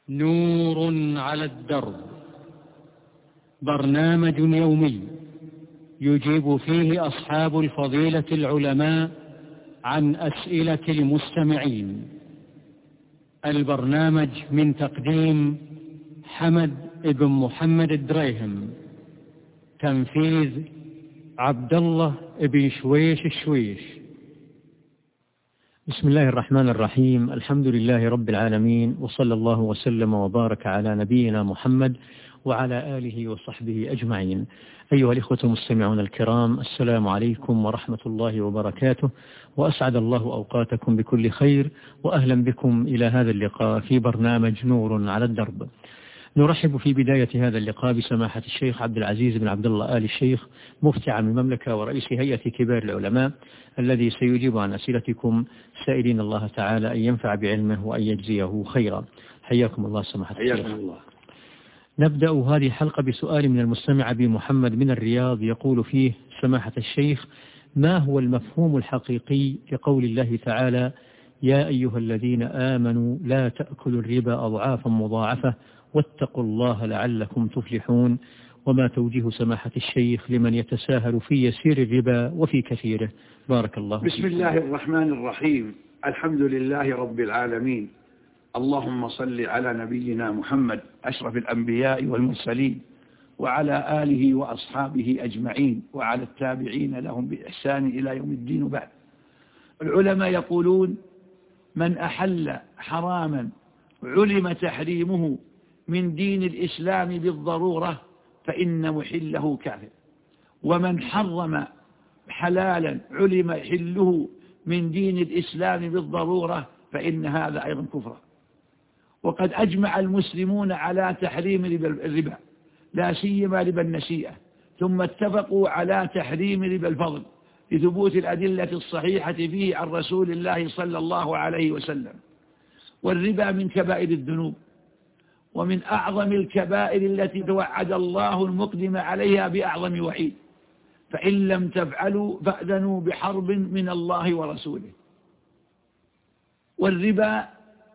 نور على الدرب، برنامج يومي يجيب فيه أصحاب الفضيلة العلماء عن أسئلة المستمعين. البرنامج من تقديم حمد بن محمد الدريهم، تنفيذ عبد الله بن شويش الشويش. بسم الله الرحمن الرحيم. الحمد لله رب العالمين، وصلى الله وسلم وبارك على نبينا محمد وعلى آله وصحبه أجمعين. أيها الإخوة المستمعون الكرام، السلام عليكم ورحمة الله وبركاته، وأسعد الله أوقاتكم بكل خير، وأهلا بكم إلى هذا اللقاء في برنامج نور على الدرب. نرحب في بداية هذا اللقاء بسماحة الشيخ عبد العزيز بن عبد الله آل الشيخ، مفتي عام المملكة ورئيس هيئة كبار العلماء، الذي سيجيب عن أسئلتكم، سائلين الله تعالى أن ينفع بعلمه وأن يجزيه خيرا. حياكم الله سماحة الشيخ. حياكم الله. نبدأ هذه الحلقة بسؤال من المستمع أبي محمد من الرياض، يقول فيه: سماحة الشيخ، ما هو المفهوم الحقيقي لقول الله تعالى: يا أيها الذين آمنوا لا تأكلوا الربا أضعافا مضاعفة واتقوا الله لعلكم تفلحون؟ وما توجيه سماحة الشيخ لمن يتساهل في يسير الربا وفي كثيره؟ بارك الله فيك. بسم الله الرحمن الرحيم. الحمد لله رب العالمين، اللهم صل على نبينا محمد أشرف الأنبياء والمرسلين، وعلى آله وأصحابه أجمعين، وعلى التابعين لهم بإحسان إلى يوم الدين. بعد، العلماء يقولون: من أحل حراما علم تحريمه من دين الإسلام بالضرورة فإن محله كافر، ومن حرم حلالا علم حله من دين الإسلام بالضرورة فإن هذا أيضا كفر. وقد أجمع المسلمون على تحريم الربا، لا سيما ربا النسيئة، ثم اتفقوا على تحريم ربا الفضل لثبوت الأدلة الصحيحة فيه عن رسول الله صلى الله عليه وسلم. والربا من كبائر الذنوب، ومن أعظم الكبائر التي توعد الله المقدم عليها بأعظم وعيد، فإن لم تفعلوا فأذنوا بحرب من الله ورسوله. والربا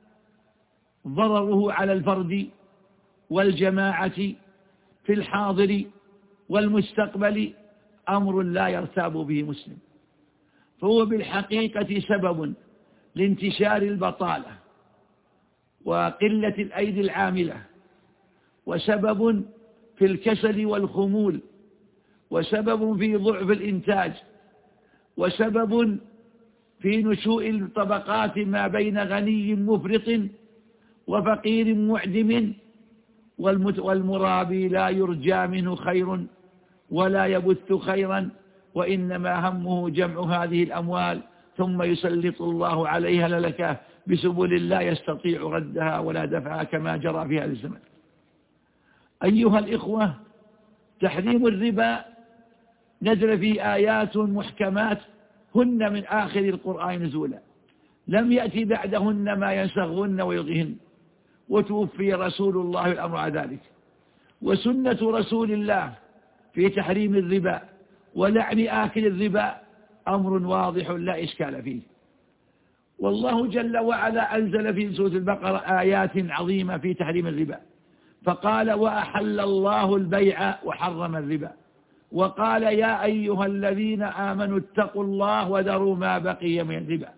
ضرره على الفرد والجماعة في الحاضر والمستقبل أمر لا يرتاب به مسلم، فهو بالحقيقة سبب لانتشار البطالة وقلة الأيدي العاملة، وسبب في الكسل والخمول، وسبب في ضعف الإنتاج، وسبب في نشوء الطبقات ما بين غني مفرط وفقير معدم، والمرابي لا يرجى منه خير ولا يبث خيرا، وإنما همه جمع هذه الأموال ثم يسلط الله عليها للكة بسبل لا يستطيع ردها ولا دفعها كما جرى في هذا الزمن. أيها الإخوة، تحريم الربا نزل في آيات محكمات هن من آخر القرآن نزولا، لم يأتي بعدهن ما ينسغهن ويلغيهن، وتوفي رسول الله الأمر على ذلك. وسنة رسول الله في تحريم الربا ولعن آكل الربا أمر واضح لا إشكال فيه. والله جل وعلا أنزل في سورة البقرة آيات عظيمة في تحريم الربا، فقال: وأحل الله البيع وحرم الربا، وقال: يا أيها الذين آمنوا اتقوا الله وذروا ما بقي من الربا،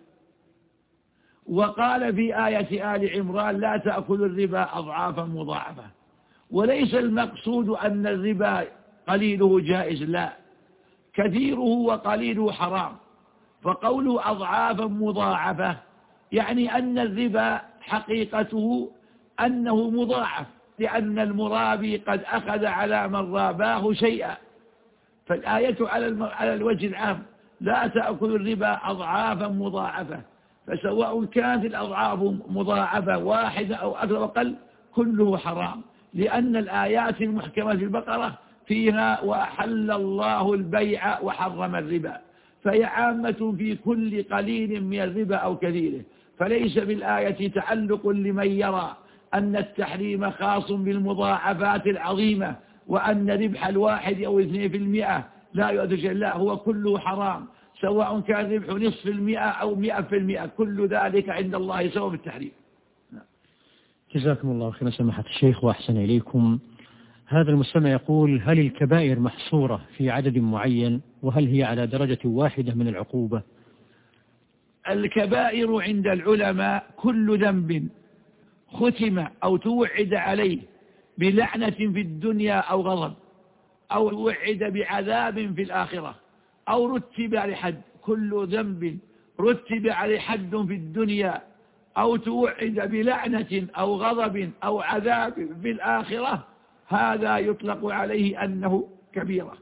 وقال في آية آل عمران: لا تأكلوا الربا أضعافا مضاعفة. وليس المقصود أن الربا قليله جائز، لا، كثيره وقليله حرام. فقوله أضعافا مضاعفة يعني أن الربا حقيقته أنه مضاعف، لأن المرابي قد أخذ على من راباه شيئا. فالآية على الوجه العام: لا تأكل الربا أضعافا مضاعفة، فسواء كانت الأضعاف مضاعفة واحدة أو أكثر وقل كله حرام، لأن الآيات المحكمة في البقرة فيها: وأحل الله البيع وحرم الربا، فهي عامة في كل قليل من الربا أو كثيره. فليس بالآية تعلق لمن يرى أن التحريم خاص بالمضاعفات العظيمة، وأن ربح 1 أو 2% لا يؤدي شيء، لا، هو كله حرام، سواء كان ربح 0.5% أو 100%، كل ذلك عند الله سواء بالتحريم. جزاكم الله خيرا سماحة الشيخ وأحسن إليكم. هذا المستمع يقول: هل الكبائر محصورة في عدد معين، وهل هي على درجة واحدة من العقوبة؟ الكبائر عند العلماء كل ذنب ختم أو توعد عليه بلعنة في الدنيا أو غضب أو توعد بعذاب في الآخرة أو رتب عليه حد. كل ذنب رتب عليه حد في الدنيا أو توعد بلعنة أو غضب أو عذاب في الآخرة هذا يطلق عليه أنه كبيرة.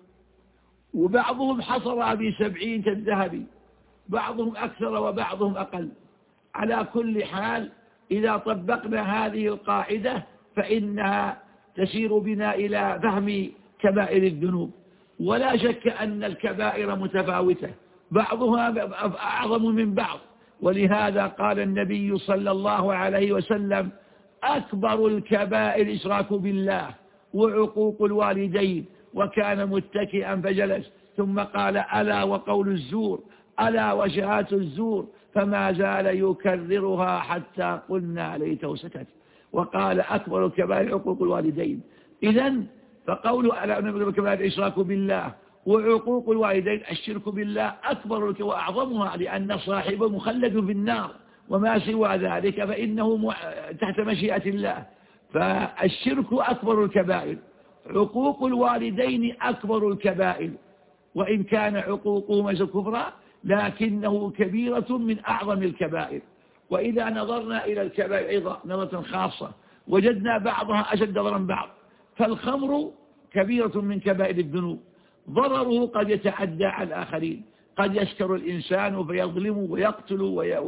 وبعضهم حصر ب70 كالذهب، بعضهم أكثر وبعضهم أقل. على كل حال إذا طبقنا هذه القاعدة فإنها تسير بنا إلى فهم كبائر الذنوب. ولا شك أن الكبائر متفاوتة، بعضها أعظم من بعض، ولهذا قال النبي صلى الله عليه وسلم: أكبر الكبائر الإشراك بالله وعقوق الوالدين. وكان متكئا فجلس، ثم قال: ألا وقول الزور، ألا وشهادة الزور. فما زال يكررها حتى قلنا ليته سكت. وقال: أكبر الكبائر عقوق الوالدين. إذن فقول ألا نبذل الكبائر الإشراك بالله وعقوق الوالدين الشرك بالله أكبر وأعظمها، لأن صاحبه مخلد في النار، وما سوى ذلك فإنه تحت مشيئة الله. فالشرك أكبر الكبائر، عقوق الوالدين أكبر الكبائر، وإن كان عقوقهما كفرا لكنه كبيرة من أعظم الكبائر. وإذا نظرنا إلى الكبائر أيضا نظرة خاصة وجدنا بعضها أشد ضررا بعض. فالخمر كبيرة من كبائر الذنوب، ضرره قد يتعدى على الآخرين، قد يسكر الإنسان فيظلم ويقتل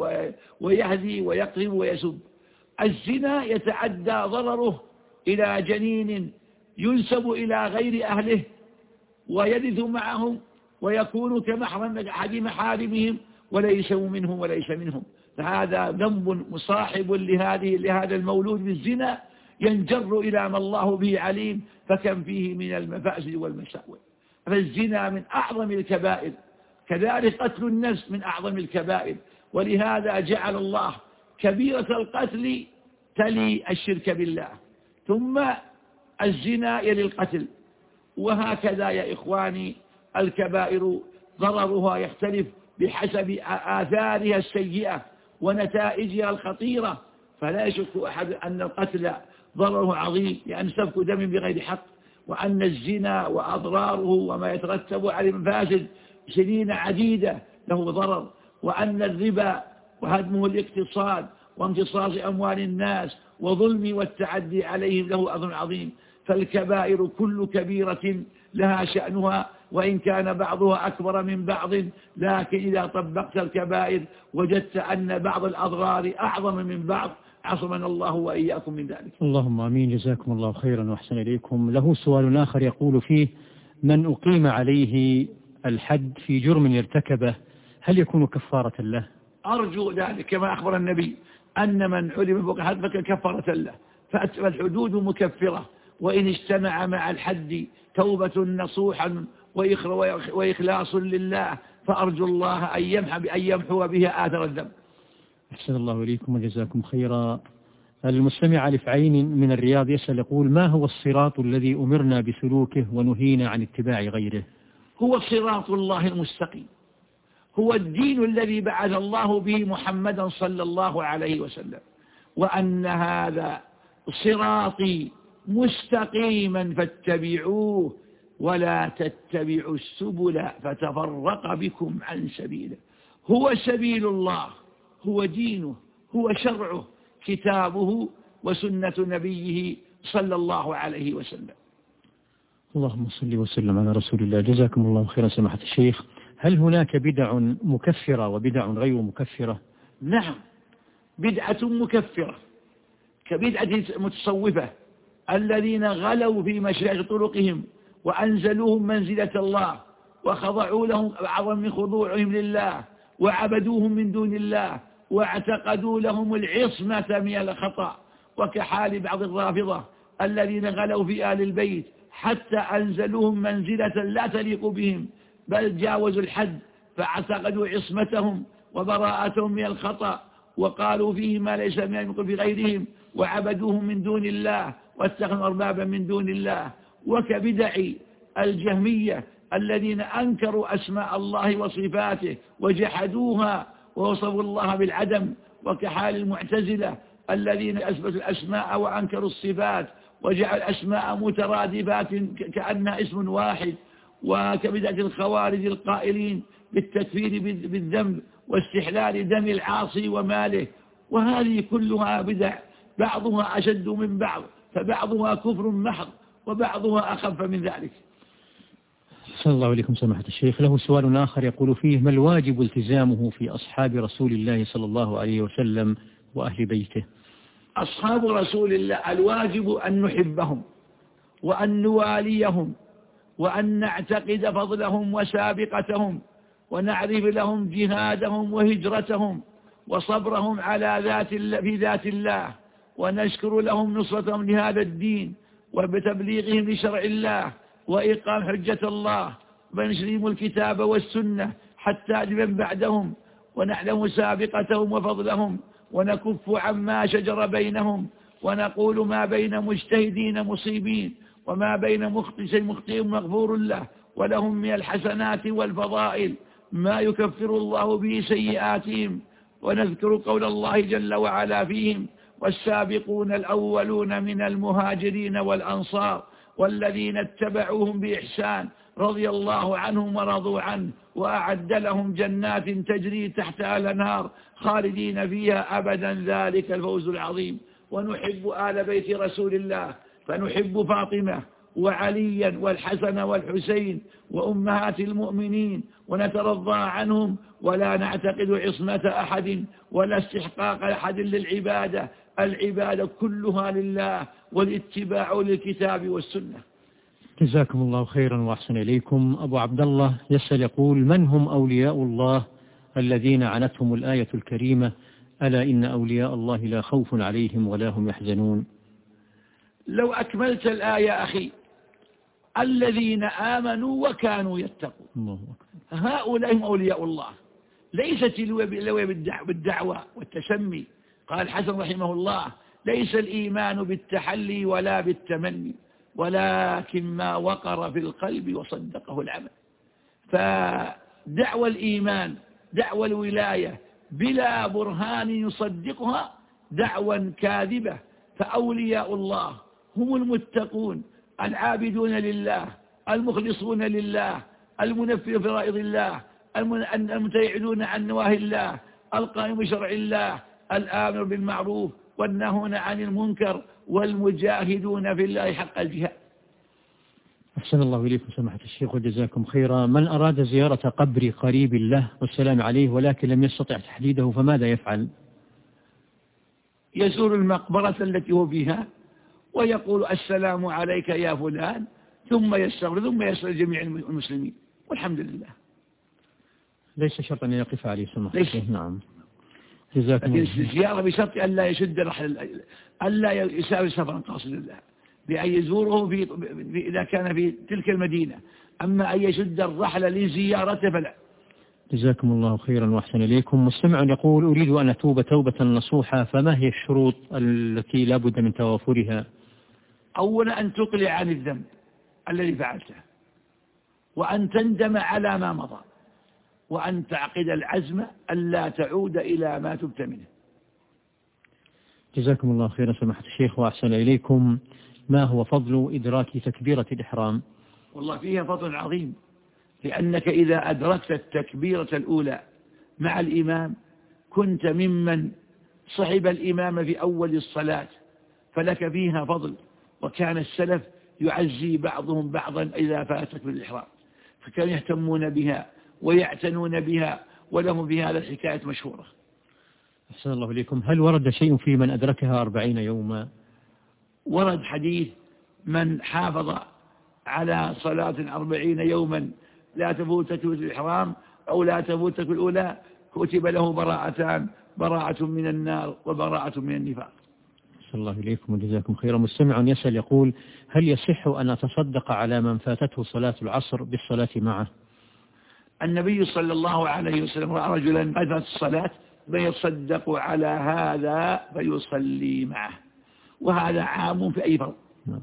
ويهدي ويقتل ويسب. الزنا يتعدى ضرره إلى جنين ينسب إلى غير أهله ويرث معهم ويكون كمحرم أحد محارمهم وليس منهم وليس منهم. فهذا ذنب مصاحب لهذا المولود بالزنا ينجر إلى ما الله به عليم، فكم فيه من المفاسد والمساوئ. فالزنا من أعظم الكبائر، كذلك قتل النفس من أعظم الكبائر. ولهذا جعل الله كبيرة القتل تلي الشرك بالله، ثم الزنا يلي القتل. وهكذا يا إخواني الكبائر ضررها يختلف بحسب آثارها السيئة ونتائجها الخطيرة. فلا يشك أحد أن القتل ضرره عظيم، لأن سفك دم بغير حق، وأن الزنا وأضراره وما يترتب عليه مفاسد سنين عديدة له ضرر، وأن الربا وهدمه الاقتصاد وامتصاص أموال الناس وظلم والتعدي عليهم له أثر عظيم. فالكبائر كل كبيرة لها شأنها، وإن كان بعضها أكبر من بعض، لكن إذا طبقت الكبائر وجدت أن بعض الأضرار أعظم من بعض. عصمنا الله وإياكم من ذلك. اللهم آمين. جزاكم الله خيرا وأحسن إليكم. له سؤال آخر يقول فيه: من أقيم عليه الحد في جرم ارتكبه هل يكون كفارة له؟ أرجو ذلك كما أخبر النبي أن من علم فوق الحد فكفارة له. فالحدود مكفرة، وإن اجتمع مع الحد توبة نصوحا وإخلاص لله فأرجو الله أن يمحو بها آثر الذنب. أحسن الله إليكم وجزاكم خيرا. المستمع ألف عين من الرياض يسأل يقول: ما هو الصراط الذي أمرنا بسلوكه ونهينا عن اتباع غيره؟ هو صراط الله المستقيم، هو الدين الذي بعث الله به محمدا صلى الله عليه وسلم، وأن هذا صراطي مستقيما فاتبعوه ولا تتبعوا السبل فتفرق بكم عن سبيله. هو سبيل الله، هو دينه، هو شرعه، كتابه وسنة نبيه صلى الله عليه وسلم. اللهم صل وسلم على رسول الله. جزاكم الله خيرا سماحة الشيخ. هل هناك بدع مكفرة وبدع غير مكفرة؟ نعم، بدعة مكفرة كبدعة المتصوفة الذين غلوا في مشايخ طرقهم وأنزلوهم منزلة الله وخضعوا لهم أعظم من خضوعهم لله وعبدوهم من دون الله واعتقدوا لهم العصمة من الخطأ، وكحال بعض الرافضة الذين غلوا في آل البيت حتى أنزلوهم منزلة لا تليق بهم، بل جاوزوا الحد فاعتقدوا عصمتهم وبراءتهم من الخطأ وقالوا فيه ما ليس من يقول في غيرهم، وعبدوهم من دون الله واتخذوا أربابا من دون الله. وكبدع الجهمية الذين أنكروا أسماء الله وصفاته وجحدوها ووصفوا الله بالعدم، وكحال المعتزلة الذين أثبتوا الأسماء وأنكروا الصفات وجعل الأسماء مترادفات كأنها اسم واحد. وكبدعة الخوارج القائلين بالتكفير بالذنب واستحلال دم العاصي وماله. وهذه كلها بدع بعضها أشد من بعض، فبعضها كفر محض وبعضها أخف من ذلك. صلى الله عليكم سماحة الشيخ. له سؤال آخر يقول فيه: ما الواجب التزامه في أصحاب رسول الله صلى الله عليه وسلم وأهل بيته؟ أصحاب رسول الله الواجب أن نحبهم وأن نواليهم وأن نعتقد فضلهم وسابقتهم، ونعرف لهم جهادهم وهجرتهم وصبرهم على في ذات الله، ونشكر لهم نصرتهم لهذا الدين وبتبليغهم لشرع الله وإقام حجة الله ونشرهم الكتاب والسنة حتى لمن بعدهم، ونعلم سابقتهم وفضلهم، ونكف عما شجر بينهم، ونقول ما بين مجتهدين مصيبين وما بين مخطئ مغفور له، ولهم من الحسنات والفضائل ما يكفر الله به سيئاتهم. ونذكر قول الله جل وعلا فيهم: والسابقون الأولون من المهاجرين والأنصار والذين اتبعوهم بإحسان رضي الله عنهم ورضوا عنه وأعد لهم جنات تجري تحتها الأنهار خالدين فيها أبدا ذلك الفوز العظيم. ونحب آل بيت رسول الله، فنحب فاطمة وعليا والحسن والحسين وأمهات المؤمنين، ونترضى عنهم، ولا نعتقد عصمة أحد ولا استحقاق أحد للعبادة. العبادة كلها لله والاتباع للكتاب والسنة. جزاكم الله خيرا وأحسن إليكم. أبو عبد الله يسأل يقول: من هم أولياء الله الذين عنتهم الآية الكريمة: ألا إن أولياء الله لا خوف عليهم ولا هم يحزنون؟ لو أكملت الآية أخي: الذين آمنوا وكانوا يتقون، هؤلاء هم أولياء الله، ليست الولاية بالدعوة والتسمي. قال الحسن رحمه الله: ليس الإيمان بالتحلي ولا بالتمني، ولكن ما وقر في القلب وصدقه العمل. فدعوى الإيمان دعوى الولاية بلا برهان يصدقها دعوى كاذبة. فأولياء الله هم المتقون العابدون لله المخلصون لله المنفذ فرائض الله المتيعدون عن نواهي الله القائم بشرع الله الآمر بالمعروف والناهون عن المنكر والمجاهدون في الله حق الجهاد. أحسن الله إليكم سماحة الشيخ وجزاكم خيرا. من أراد زيارة قبر قريب له والسلام عليه ولكن لم يستطع تحديده فماذا يفعل؟ يزور المقبرة التي هو فيها ويقول: السلام عليك يا فلان، ثم يستغفر جميع المسلمين، والحمد لله. ليس شرطا أن يقف عليه سماحة الشيخ. نعم. لكن الزيارة بشرط ألا يشد ألا يسافر سفرا قاصدا له، بأن يزوره إذا كان في تلك المدينة. أما أن يشد الرحلة لزيارته فلا. جزاكم الله خيرا وأحسن إليكم. مستمع يقول: أريد أن أتوب توبة نصوحة، فما هي الشروط التي لا بد من توافرها؟ أولا أن تقلع عن الذنب الذي فعلته، وأن تندم على ما مضى، وأن تعقد العزم ألا تعود إلى ما تبت منه. جزاكم الله خيرا سماحة الشيخ وأحسن إليكم. ما هو فضل إدراك تكبيرة الإحرام؟ والله فيها فضل عظيم، لأنك إذا أدركت التكبيرة الأولى مع الإمام كنت ممن صحب الإمام في أول الصلاة، فلك فيها فضل. وكان السلف يعزي بعضهم بعضا إذا فاتت بالإحرام، فكانوا يهتمون بها ويعتنون بها، ولهم في هذا الحكاية مشهورة. أحسن الله إليكم. هل ورد شيء في من أدركها 40 يوما؟ ورد حديث: من حافظ على صلاة 40 يوما لا تفوتك الإحرام أو لا تفوتك الأولى كتب له براءتان: براءة من النار وبراءة من النفاق. صلى الله إليكم وجزاكم خيرا. مستمع يسأل يقول: هل يصح أن أتصدق على من فاتته صلاة العصر بالصلاة معه؟ النبي صلى الله عليه وسلم رأى رجلا فاتت الصلاة من يتصدق على هذا فيصلي معه، وهذا عام في أي فرض.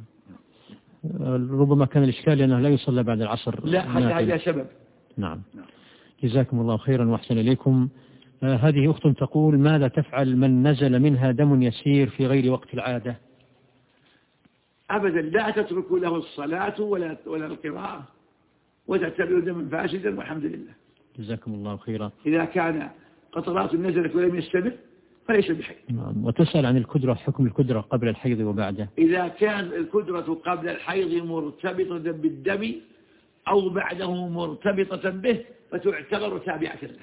ربما كان الإشكال أنه لا يصلى بعد العصر. لا، هذا سبب. نعم. جزاكم الله خيرا وأحسن إليكم. هذه أخت تقول: ماذا تفعل من نزل منها دم يسير في غير وقت العادة؟ أبدا لا تترك له الصلاة ولا القراءة، وتعتبر دما فاسدا، والحمد لله. جزاكم الله خيرا. إذا كان قطرات نزلت ولم يستمر فليس بحيض. نعم. وتسأل عن الكدرة، حكم الكدرة قبل الحيض وبعده. إذا كان الكدرة قبل الحيض مرتبطة بالدم أو بعده مرتبطة به فتعتبر تابعة له.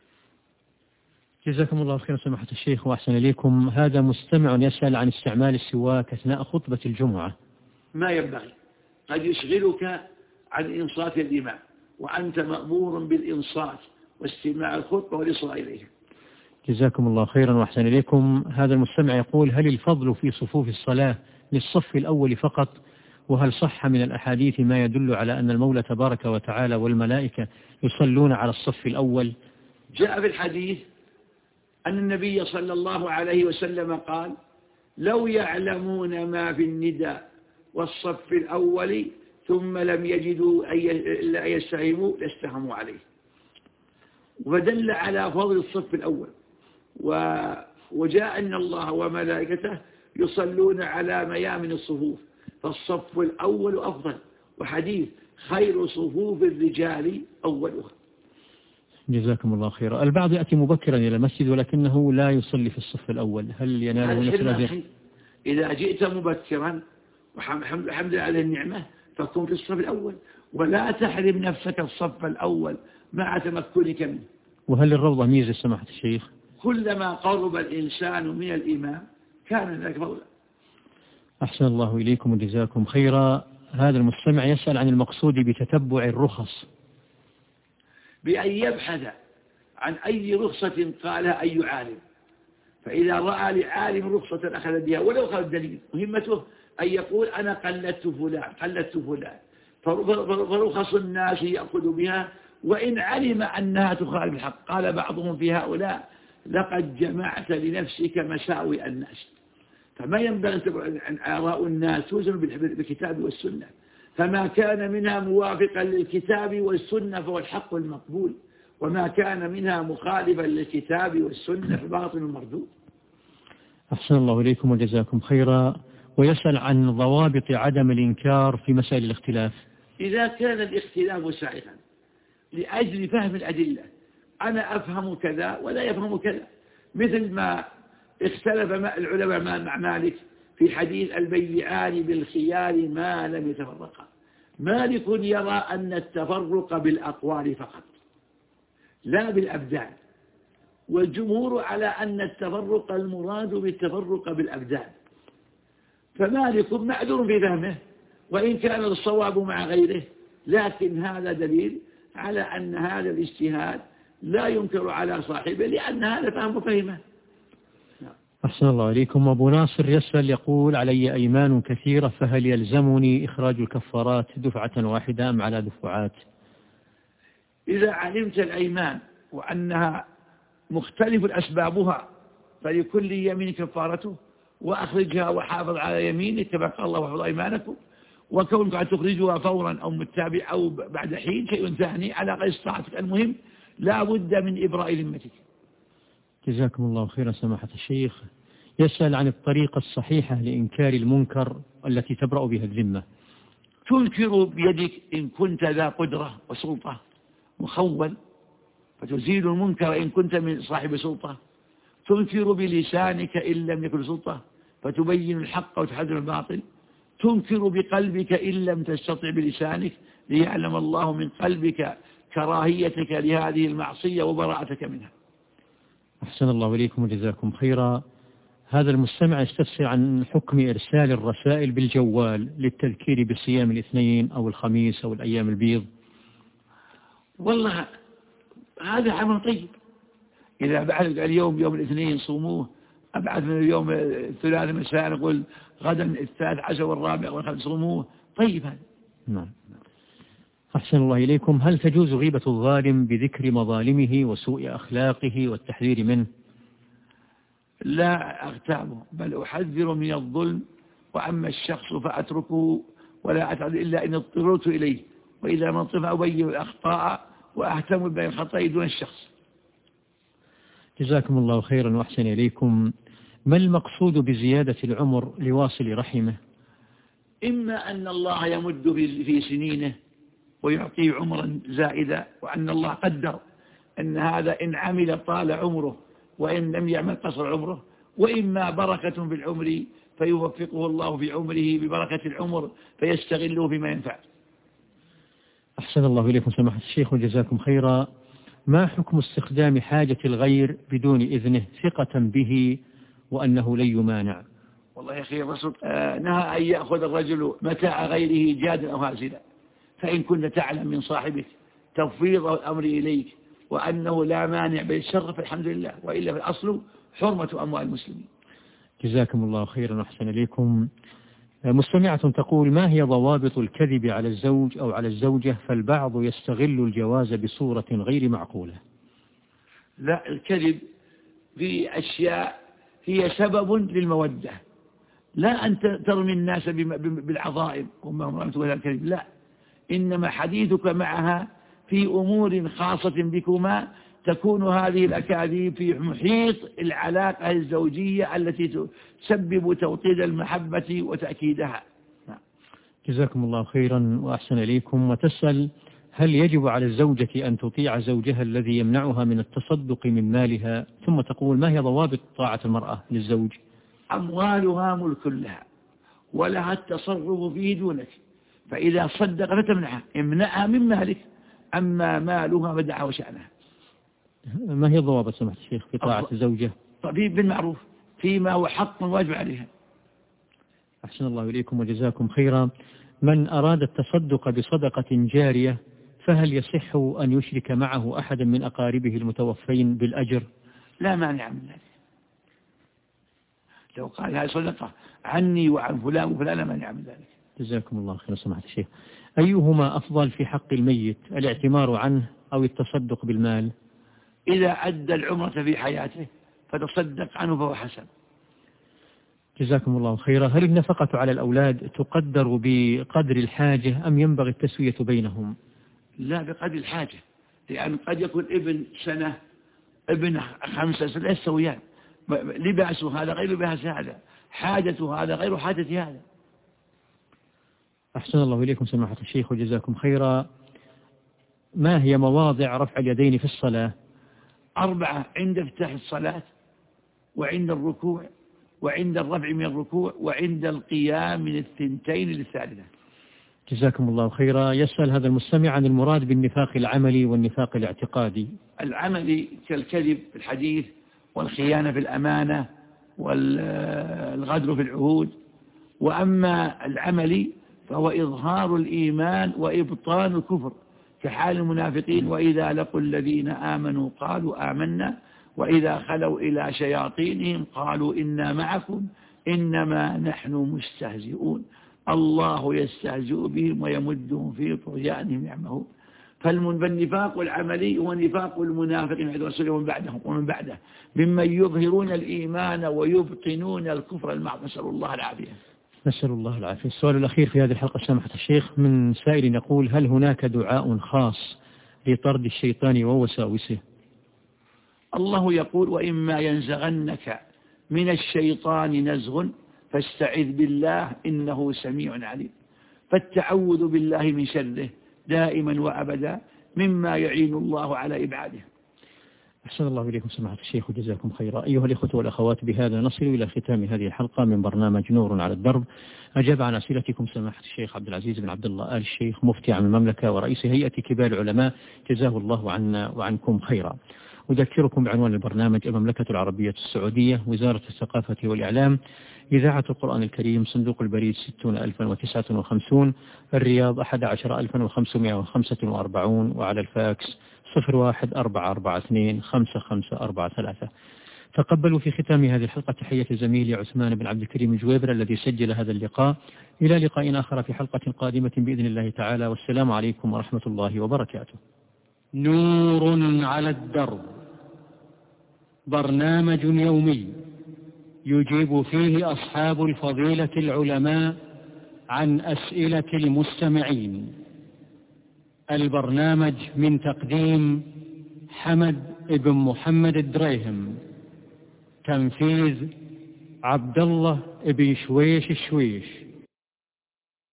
جزاكم الله خيرا سماحة الشيخ وأحسن إليكم. هذا مستمع يسأل عن استعمال السواك أثناء خطبة الجمعة. ما ينبغي، قد يشغلك عن إنصات الإمام، وأنت مأمور بالإنصات واستماع الخطبة والإصغاء إليها. جزاكم الله خيرا وأحسن إليكم. هذا المستمع يقول: هل الفضل في صفوف الصلاة للصف الأول فقط؟ وهل صح من الأحاديث ما يدل على أن المولى تبارك وتعالى والملائكة يصلون على الصف الأول؟ جاء في الحديث أن النبي صلى الله عليه وسلم قال: لو يعلمون ما في النداء والصف الأول ثم لم يجدوا إلا أن يستهموا لاستهموا عليه. ودل على فضل الصف الأول، وجاء أن الله وملائكته يصلون على ميامن الصفوف، فالصف الأول أفضل، وحديث خير صفوف الرجال أولها. جزاكم الله خيرا. البعض يأتي مبكرا إلى المسجد ولكنه لا يصلي في الصف الأول، هل يناله مثل هذا؟ إذا جئت مبكرا والحمد لله على النعمة فكن في الصف الأول، ولا تحرم نفسك الصف الأول مع تمكنك منه. وهل الروضة ميزة سماحة الشيخ؟ كلما قرب الإنسان من الإمام كان ذلك فضلا. أحسن الله إليكم وجزاكم خيرا. هذا المستمع يسأل عن المقصود بتتبع الرخص، بأن يبحث عن أي رخصة قالها أي عالم، فإذا رأى لعالم رخصة أخذ بها ولو أخذ الدليل. مهمته أن يقول: أنا قلدت فلان، فرخص الناس يأخذ بها وإن علم أنها تخالف الحق. قال بعضهم في هؤلاء: لقد جمعت لنفسك مساوئ الناس. فما ينبغي أن آراء الناس توزن بالكتاب والسنة، فما كان منها موافقا للكتاب والسنة فهو الحق المقبول، وما كان منها مخالفا للكتاب والسنة فباطل مردود. أحسن الله إليكم وجزاكم خيرا. ويسأل عن ضوابط عدم الإنكار في مسائل الاختلاف. إذا كان الاختلاف سائغا لأجل فهم الأدلة، أنا أفهم كذا ولا يفهم كذا، مثل ما اختلف العلماء مع مالك في حديث البيعان بالخيار ما لم يتفرقا. مالك يرى أن التفرق بالأقوال فقط لا بالأبدان، والجمهور على أن التفرق المراد بالتفرق بالأبدان. فمالك معذور في فهمه وإن كان الصواب مع غيره، لكن هذا دليل على أن هذا الاجتهاد لا ينكر على صاحبه، لأن هذا فهم فهمه. أحسن الله إليكم. أبو ناصر يسأل يقول: علي أيمان كثيرة، فهل يلزمني إخراج الكفارات دفعة واحدة أم على دفعات؟ إذا علمت الأيمان وأنها مختلف أسبابها فلكل يمين كفارته، وأخرجها وحافظ على يمينك كما قال الله: واحفظوا أيمانكم. وكونك أن تخرجها فورا أو متابع أو بعد حين شيء ثاني على غير استطاعتك. المهم لا بد من إبراء ذمتك. جزاكم الله خيرا سماحة الشيخ. يسأل عن الطريقة الصحيحة لإنكار المنكر التي تبرأ بها الذمة. تنكر بيدك إن كنت ذا قدرة وسلطة مخول، فتزيل المنكر إن كنت من صاحب سلطة. تنكر بلسانك إن لم يكن سلطة، فتبين الحق وتحذر الباطل. تنكر بقلبك إن لم تستطع بلسانك، ليعلم الله من قلبك كراهيتك لهذه المعصية وبراءتك منها. أحسن الله إليكم وجزاكم خيرا. هذا المستمع يستفسر عن حكم إرسال الرسائل بالجوال للتذكير بصيام الاثنين أو الخميس أو الأيام البيض. والله هذا عمل طيب. إذا بعد اليوم يوم الاثنين صوموه، أبعد من اليوم الثلاثاء مساء نقول غدا الثالث عشر والرابع والخامس صوموه، طيب هذا. نعم. أحسن الله إليكم. هل تجوز غيبة الظالم بذكر مظالمه وسوء أخلاقه والتحذير منه؟ لا أغتابه، بل أحذر من الظلم، وأما الشخص فأتركه ولا أتعد إلا إن اضطررت إليه، وإذا ما طفى أبين الأخطاء وأهتم بين الخطأ دون الشخص. جزاكم الله خيرا وأحسن إليكم. ما المقصود بزيادة العمر لواصل رحمه؟ إما أن الله يمد في سنينه ويعطيه عمرا زائدا، وأن الله قدر أن هذا إن عمل طال عمره وإن لم يعمل قصر عمره، وإما بركة في العمر فيوفقه الله في عمره ببركة العمر فيستغله بما ينفع. أحسن الله إليكم سماحة الشيخ وجزاكم خيرا. ما حكم استخدام حاجة الغير بدون إذنه ثقة به وأنه لن يمانع؟ والله يا أخي الرسول نهى أن يأخذ الرجل متاع غيره جادا أو هازلا، فإن كنت تعلم من صاحبك تفويض الأمر إليك وأنه لا مانع بالشر فالحمد لله، وإلا في الأصل حرمة أموال المسلمين. جزاكم الله خيرا وأحسن إليكم. مستمعة تقول: ما هي ضوابط الكذب على الزوج أو على الزوجة؟ فالبعض يستغل الجواز بصورة غير معقولة. لا، الكذب في أشياء هي سبب للمودة، لا أن ترمي الناس بالعظائم وما رمت ولا الكذب، لا، إنما حديثك معها في أمور خاصة بكما تكون هذه الأكاذيب في محيط العلاقة الزوجية التي تسبب توطيد المحبة وتأكيدها. جزاكم الله خيرا وأحسن إليكم. وتسأل: هل يجب على الزوجة أن تطيع زوجها الذي يمنعها من التصدق من مالها؟ ثم تقول: ما هي ضوابط طاعة المرأة للزوج؟ أموالها ملك لها ولها التصرف فيه دونك، فإذا صدق فتمنعها، امنعها من مالك، أما مالها فدعها وشأنها. ما هي الضوابط سماحة الشيخ في طاعة الزوجة؟ طبيب بالمعروف فيما هو حق واجب عليها. أحسن الله إليكم وجزاكم خيرا. من أراد التصدق بصدقة جارية فهل يصح أن يشرك معه أحدا من أقاربه المتوفين بالأجر؟ لا مانع من ذلك، لو قال هذه صدقة عني وعن فلان وفلان لا مانع من ذلك. جزاكم الله خيرا سماحة الشيخ. أيهما أفضل في حق الميت، الاعتمار عنه أو التصدق بالمال؟ إذا أدى العمرة في حياته فتصدق عنه فهو حسن. جزاكم الله خيرا. هل النفقة على الأولاد تقدر بقدر الحاجة أم ينبغي التسوية بينهم؟ لا، بقدر الحاجة، لأن قد يكون ابن سنة ابن 5 سنة يستويان، لباسه هذا غير لباس هذا، حاجته هذا غير حاجة هذا. أحسن الله إليكم سماحة الشيخ وجزاكم خيرا. ما هي مواضع رفع اليدين في الصلاة؟ 4: عند افتتاح الصلاة، وعند الركوع، وعند الرفع من الركوع، وعند القيام من 2 للثالثة. جزاكم الله خيرا. يسأل هذا المستمع عن المراد بالنفاق العملي والنفاق الاعتقادي. العملي كالكذب في الحديث والخيانة في الأمانة والغدر في العهود، وأما العملي فهو إظهار الإيمان وإبطان الكفر كحال المنافقين: وإذا لقوا الذين آمنوا قالوا آمنا وإذا خلوا إلى شياطينهم قالوا إنا معكم إنما نحن مستهزئون الله يستهزئ بهم ويمدهم في طغيانهم يعمهون. فالنفاق العملي هو نفاق المنافقين عند رسوله ومن بعده ممن يظهرون الإيمان ويبطنون الكفر المعظم، نسأل الله العافية. نسأل الله العافية. السؤال الأخير في هذه الحلقة سماحة الشيخ من سائل يقول: هل هناك دعاء خاص لطرد الشيطان ووساوسه؟ الله يقول: وإما ينزغنك من الشيطان نزغ فاستعذ بالله إنه سميع عليم. فالتعوذ بالله من شره دائما وأبدا مما يعين الله على إبعاده. أحسن الله إليكم سماحة الشيخ وجزاكم خيرا. أيها الإخوة والأخوات، بهذا نصل إلى ختام هذه الحلقة من برنامج نور على الدرب. أجاب عن أسئلتكم سماحة الشيخ عبد العزيز بن عبد الله آل الشيخ مفتي عام المملكة ورئيس هيئة كبار العلماء، جزاه الله عنا وعنكم خيرا. أذكركم بعنوان البرنامج: المملكة العربية السعودية، وزارة الثقافة والإعلام، إذاعة القرآن الكريم، صندوق البريد 60059، الرياض 11545، وعلى الفاكس 0144255543. تقبلوا في ختام هذه الحلقة تحية زميلي عثمان بن عبد الكريم الجويبر الذي سجل هذا اللقاء. إلى لقاء آخر في حلقة قادمة بإذن الله تعالى، والسلام عليكم ورحمة الله وبركاته. نور على الدرب، برنامج يومي يجيب فيه أصحاب الفضيلة العلماء عن أسئلة المستمعين. البرنامج من تقديم حمد بن محمد الدريهم، تنفيذ عبد الله بن شويش الشويش.